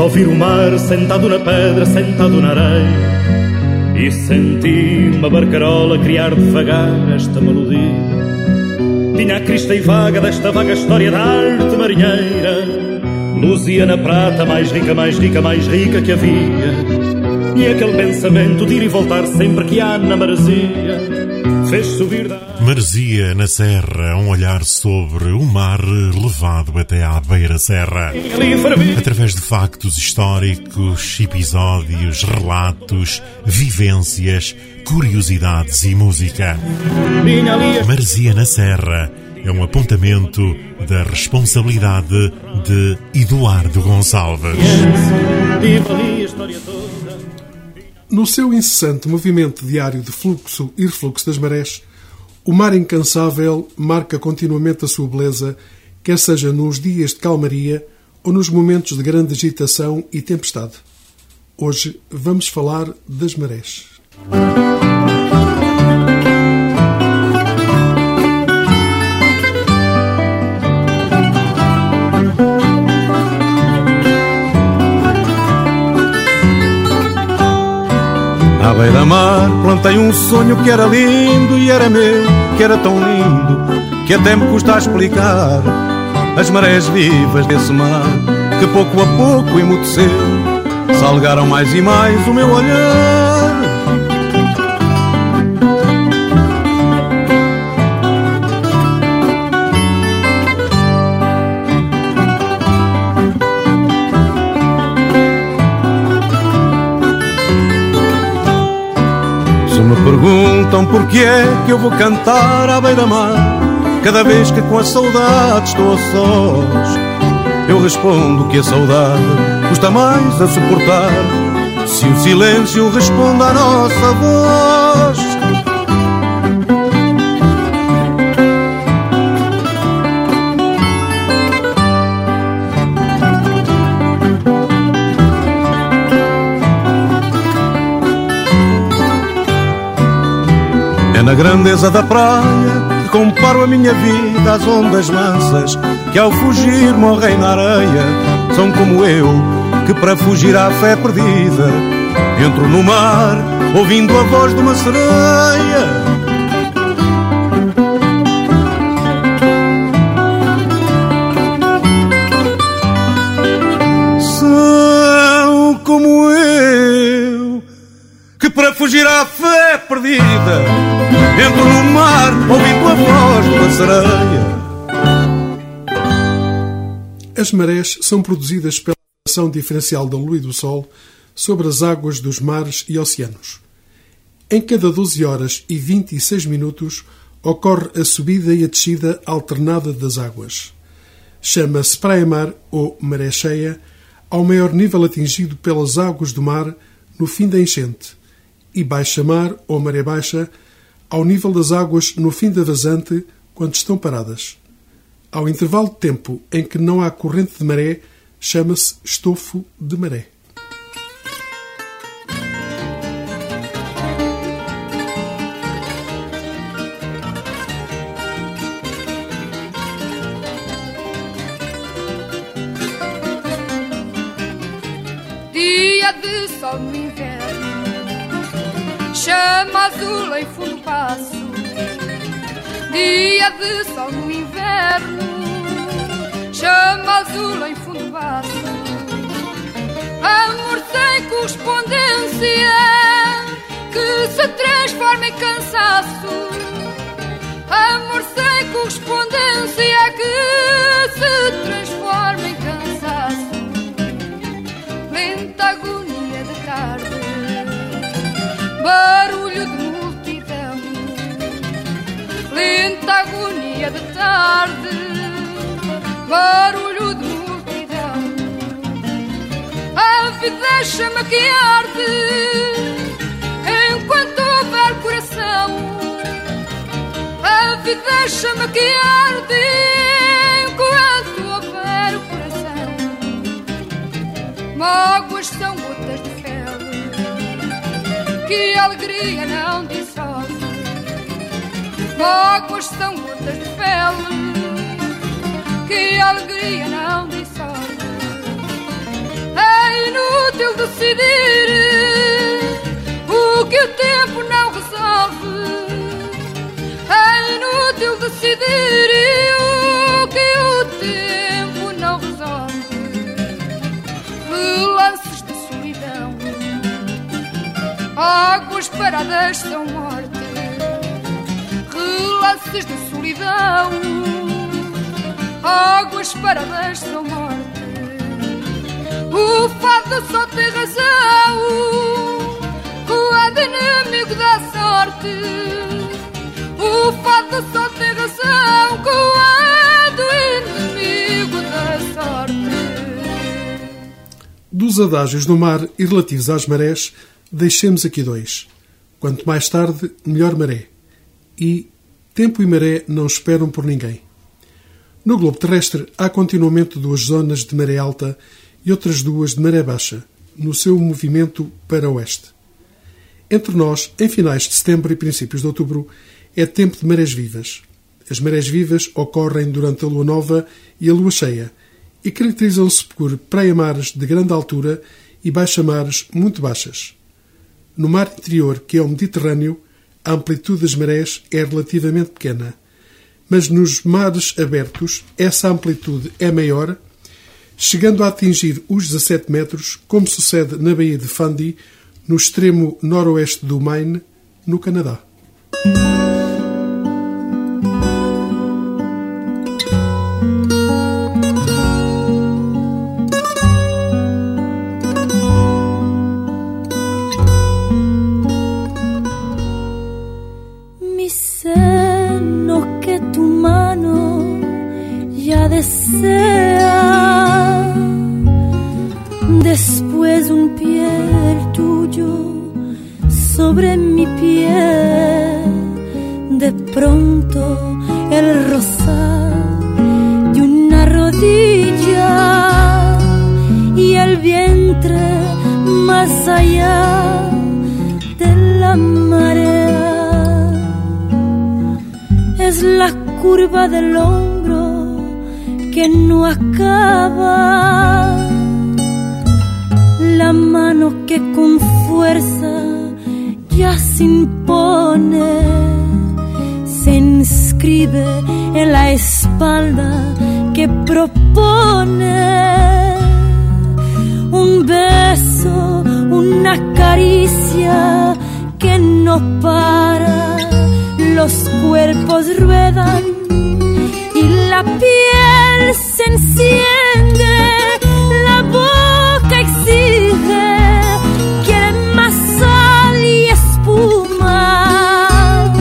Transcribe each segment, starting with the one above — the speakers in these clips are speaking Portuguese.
a ouvir o mar, sentado na pedra, sentado na areia, e senti uma barcarola criar devagar esta melodia. Tinha a crista e vaga desta vaga história da arte marinheira, luzia na prata mais rica, mais rica, mais rica que havia. E aquele pensamento de ir e voltar sempre que há na maresia fez subir da... Maresia na Serra, um olhar sobre o mar levado até à beira-serra. Através de factos históricos, episódios, relatos, vivências, curiosidades e música. Maresia na Serra é um apontamento da responsabilidade de Eduardo Gonçalves. No seu incessante movimento diário de fluxo e refluxo das marés, o mar incansável marca continuamente a sua beleza, quer seja nos dias de calmaria ou nos momentos de grande agitação e tempestade. Hoje vamos falar das marés. À beira-mar plantei um sonho que era lindo e era meu, que era tão lindo que até me custa a explicar. As marés vivas desse mar que pouco a pouco emudeceu, salgaram mais e mais o meu olhar. Me perguntam porque é que eu vou cantar à beira-mar cada vez que com a saudade estou a sós. Eu respondo que a saudade custa mais a suportar se o silêncio responde à nossa voz. É na grandeza da praia que comparo a minha vida às ondas mansas que ao fugir morrem na areia. São como eu, que para fugir à fé perdida entro no mar, ouvindo a voz de uma sereia. São como eu, que para fugir à fé perdida entro no mar, ouvindo a voz de uma sereia. As marés são produzidas pela ação diferencial da lua e do sol sobre as águas dos mares e oceanos. Em cada 12 horas e 26 minutos ocorre a subida e a descida alternada das águas. Chama-se praia-mar ou maré cheia ao maior nível atingido pelas águas do mar no fim da enchente, e baixa-mar ou maré baixa ao nível das águas no fim da vazante quando estão paradas. Ao intervalo de tempo em que não há corrente de maré, chama-se estofo de maré. Dia de sol no inverno, chama azul em fundo passo. Dia de sol no inverno, chama azul em fundo passo. Amor sem correspondência que se transforma em cansaço. Amor sem correspondência que se transforma em cansaço. Lenta agonia de tarde, barulho de multidão. Lenta agonia de tarde, barulho de multidão. A vida chama que arde enquanto houver coração. A vida chama que arde enquanto houver coração. Mágoas são gotas de fel que a alegria não dissolve. Mágoas são gotas de fel que a alegria não dissolve. Ei, inútil decidir o que o tempo não resolve. É inútil decidir o que o tempo não resolve. Relances de solidão, águas paradas são morte. Relances de solidão, águas paradas são morte. O fado só tem razão quando é inimigo da sorte. O fado só tem razão quando é inimigo da sorte. Dos adágios do mar e relativos às marés, deixemos aqui dois. Quanto mais tarde, melhor maré. E tempo e maré não esperam por ninguém. No globo terrestre há continuamente duas zonas de maré alta e outras duas de maré baixa, no seu movimento para oeste. Entre nós, em finais de setembro e princípios de outubro, é tempo de marés vivas. As marés vivas ocorrem durante a lua nova e a lua cheia e caracterizam-se por praia-mares de grande altura e baixa-mares muito baixas. No mar interior, que é o Mediterrâneo, a amplitude das marés é relativamente pequena, mas nos mares abertos essa amplitude é maior, chegando a atingir os 17 metros, como sucede na Baía de Fundy, no extremo noroeste do Maine, no Canadá. Mi seno que tu mano ya desea, después un pie tuyo sobre mi pie, de pronto el rozar de una rodilla y el vientre más allá de la marea. Es la curva del hombro que no acaba, la mano que con fuerza ya se impone, se inscribe en la espalda que propone un beso, una caricia que no para. Los cuerpos ruedan y la piel se enciende, la boca exige, quiere más sal y espuma.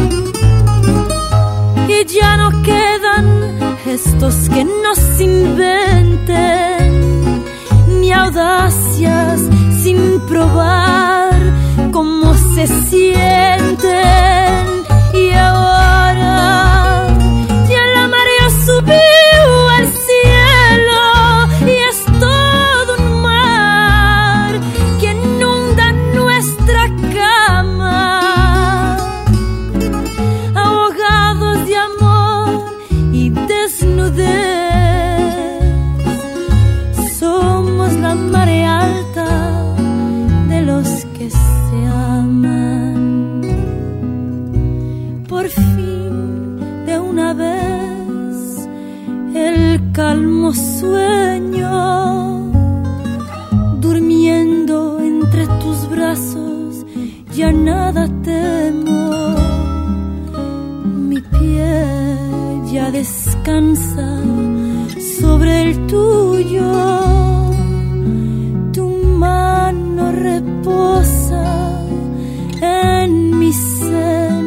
Y ya no quedan gestos que no se inventen, ni audacias sin probar cómo se sienten. Y ahora ya la marea subió al cielo y es todo un mar que inunda nuestra cama. Ahogados de amor y desnudez, somos la marea alta de los que se aman. Por fin, de una vez, el calmo sueño, durmiendo entre tus brazos, ya nada temo. Mi pie ya descansa sobre el tuyo, tu mano reposa en mi seno.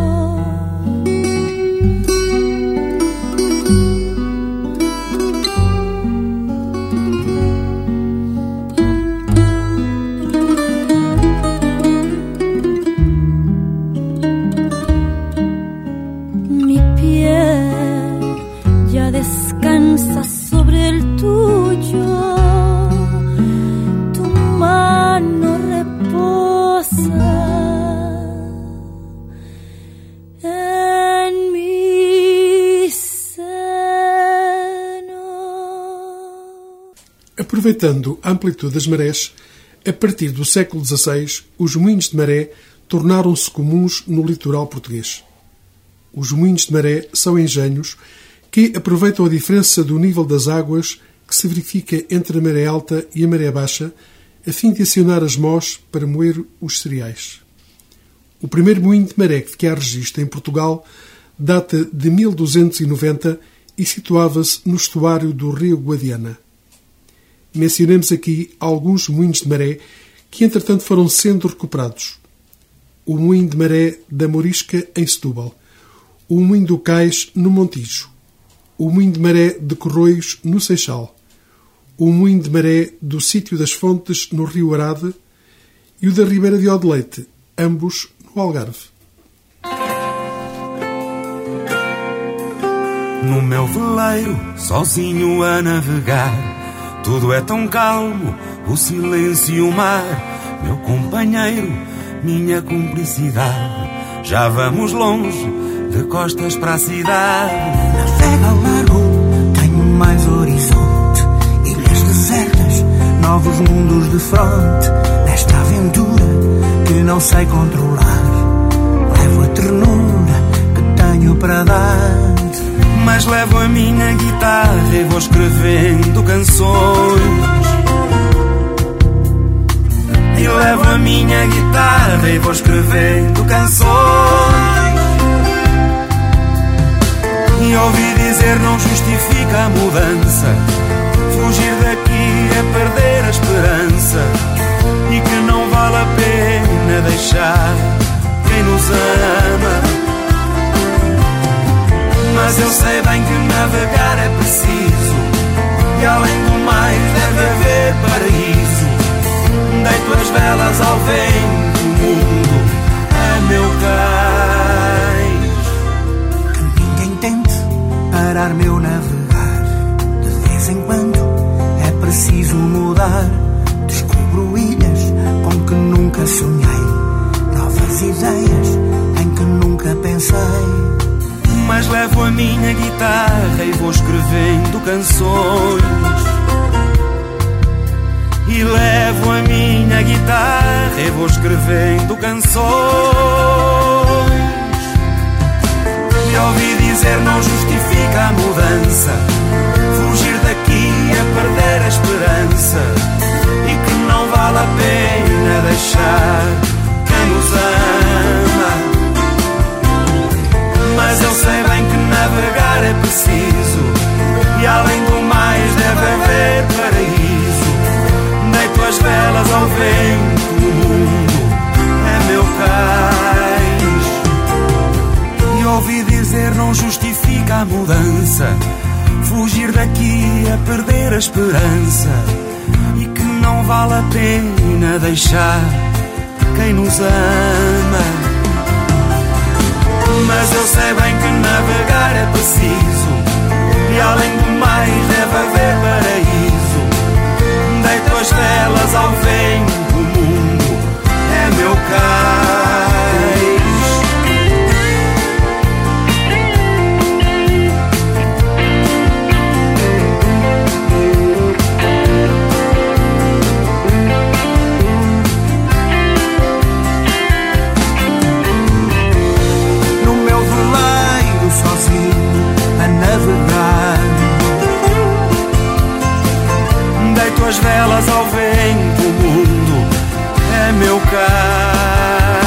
Descansa sobre el tuyo, tu mano reposa Aproveitando a amplitude das marés, a partir do século XVI, os moinhos de maré tornaram-se comuns no litoral português. Os moinhos de maré são engenhos que aproveitam a diferença do nível das águas que se verifica entre a maré alta e a maré baixa, a fim de acionar as mós para moer os cereais. O primeiro moinho de maré que há registro em Portugal data de 1290 e situava-se no estuário do rio Guadiana. Mencionemos aqui alguns moinhos de maré que, entretanto, foram sendo recuperados. O moinho de maré da Morisca, em Setúbal. O moinho do Cais, no Montijo. O moinho de maré de Corroios, no Seixal. O moinho de maré do Sítio das Fontes, no Rio Arade. E o da Ribeira de Odeleite, ambos no Algarve. No meu veleiro, sozinho a navegar, tudo é tão calmo, o silêncio e o mar, meu companheiro, minha cumplicidade. Já vamos longe, de costas para a cidade. Navega ao largo, tenho mais horizonte, ilhas desertas, novos mundos de fronte. Nesta aventura que não sei controlar, levo a ternura que tenho para dar. Mas levo a minha guitarra e vou escrevendo canções. E levo a minha guitarra e vou escrevendo canções. E ouvi dizer não justifica a mudança, fugir daqui é perder a esperança, e que não vale a pena deixar quem nos ama. Mas eu sei bem que navegar é preciso, e além do mais deve haver paraíso. Deito as velas ao vento, o mundo é meu cais. Que ninguém tente parar meu navegar, de vez em quando é preciso mudar. Descubro ilhas com que nunca sonhei, novas ideias em que nunca pensei. Mas levo a minha guitarra e vou escrevendo canções. E levo a minha guitarra e vou escrevendo canções. E ouvi dizer não justifica a mudança, fugir daqui é perder a esperança, e que não vale a pena deixar quem nos ama. Mas eu sei bem que navegar é preciso, e além do mais deve haver paraíso. Deito as velas ao vento, o mundo é meu cais. E ouvi dizer não justifica a mudança, fugir daqui é perder a esperança, e que não vale a pena deixar quem nos ama. Mas eu sei bem que navegar é preciso, e além do mais deve haver paraíso. Deito as velas ao vento, o mundo é meu cais. Deito as velas ao vento, o mundo é meu cais.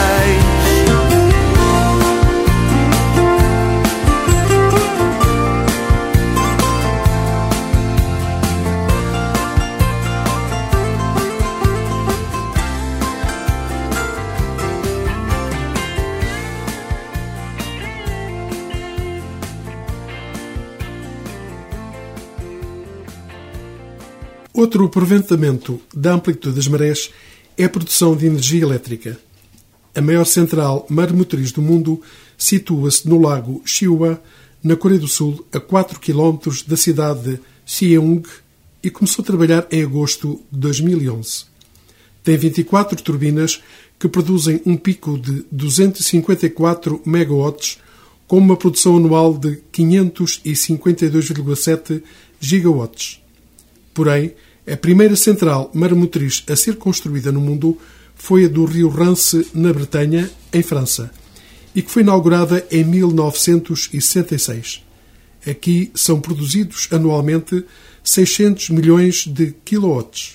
Outro aproveitamento da amplitude das marés é a produção de energia elétrica. A maior central maremotriz do mundo situa-se no lago Chiuba, na Coreia do Sul, a 4 km da cidade de Cheong, e começou a trabalhar em agosto de 2011. Tem 24 turbinas que produzem um pico de 254 megawatts, com uma produção anual de 552,7 gigawatts. Porém, A primeira central maremotriz a ser construída no mundo foi a do rio Rance, na Bretanha, em França, e que foi inaugurada em 1966. Aqui são produzidos anualmente 600 milhões de quilowatts.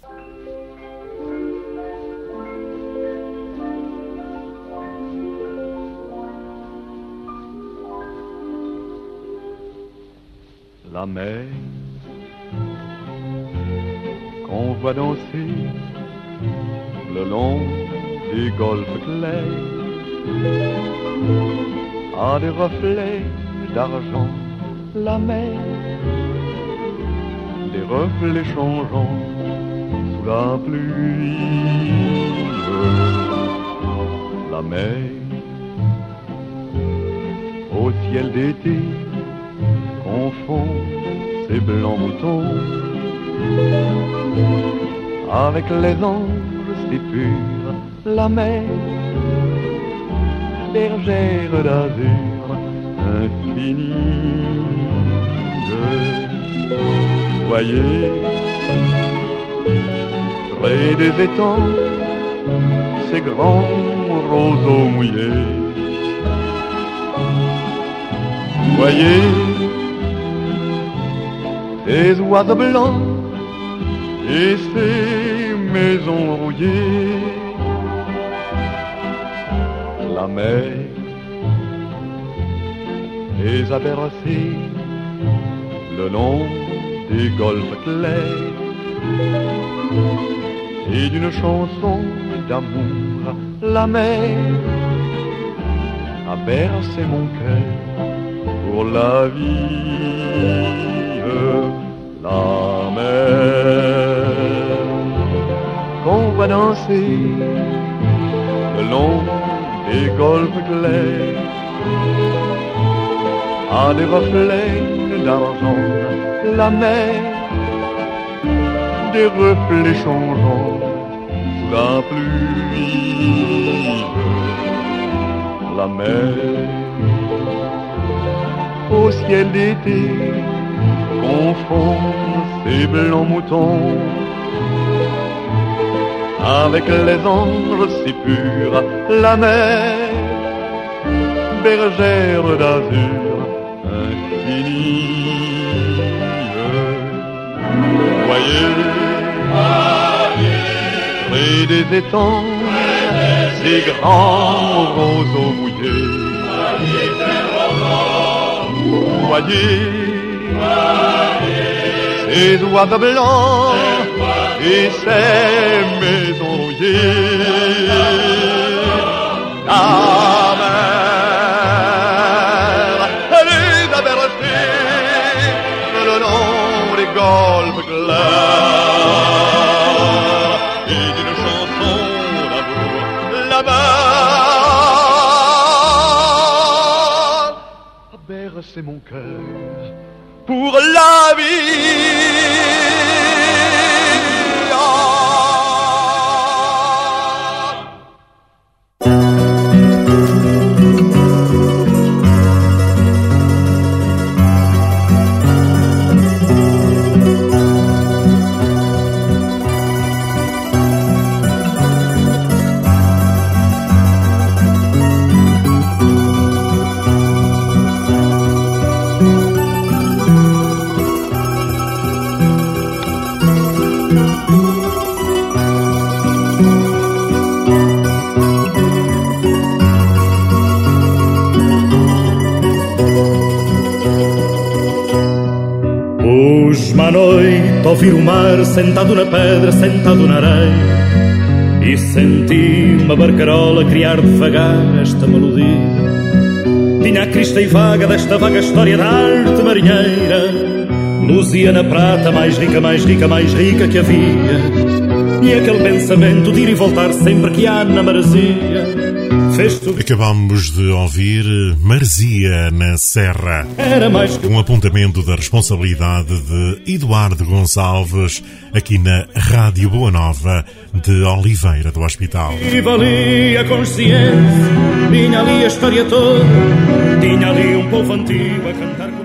La mer qu'on voit danser le long des golfes clairs a des reflets d'argent. La mer, des reflets changeants sous la pluie. La mer, au ciel d'été, confond ses blancs moutons avec les anges si purs. La mer, bergère d'azur infinie. Voyez, près des étangs, ces grands roseaux mouillés. Voyez, ces oiseaux blancs et ces maisons rouillées. La mer les a bercés le long des golfes clairs et d'une chanson d'amour. La mer a bercé mon cœur pour la vie. La mer qu'on va danser le long des golfes clairs a des reflets d'argent. La mer, des reflets changeants sous la pluie. La mer, au ciel d'été, confond ses blancs moutons avec les anges si purs. La mer, bergère d'azur infinie. Voyez, près des étangs, ces grands roseaux mouillés. Voyez, ces oiseaux blancs et ces maisons rouillées. La mer les a bercés le long des golfes clairs et d'une chanson d'amour. La mer a bercé mon cœur pour la vie. À noite ouvir o mar sentado na pedra, sentado na areia, e senti uma barcarola criar devagar esta melodia. Tinha a crista e vaga desta vaga história da arte marinheira, luzia na prata mais rica, mais rica, mais rica que havia, e aquele pensamento de ir e voltar sempre que há na maresia. Acabamos de ouvir Maresia na Serra, um apontamento da responsabilidade de Eduardo Gonçalves aqui na Rádio Boa Nova de Oliveira do Hospital. E valia a consciência, tinha ali a história toda, tinha ali um povo antigo a cantar com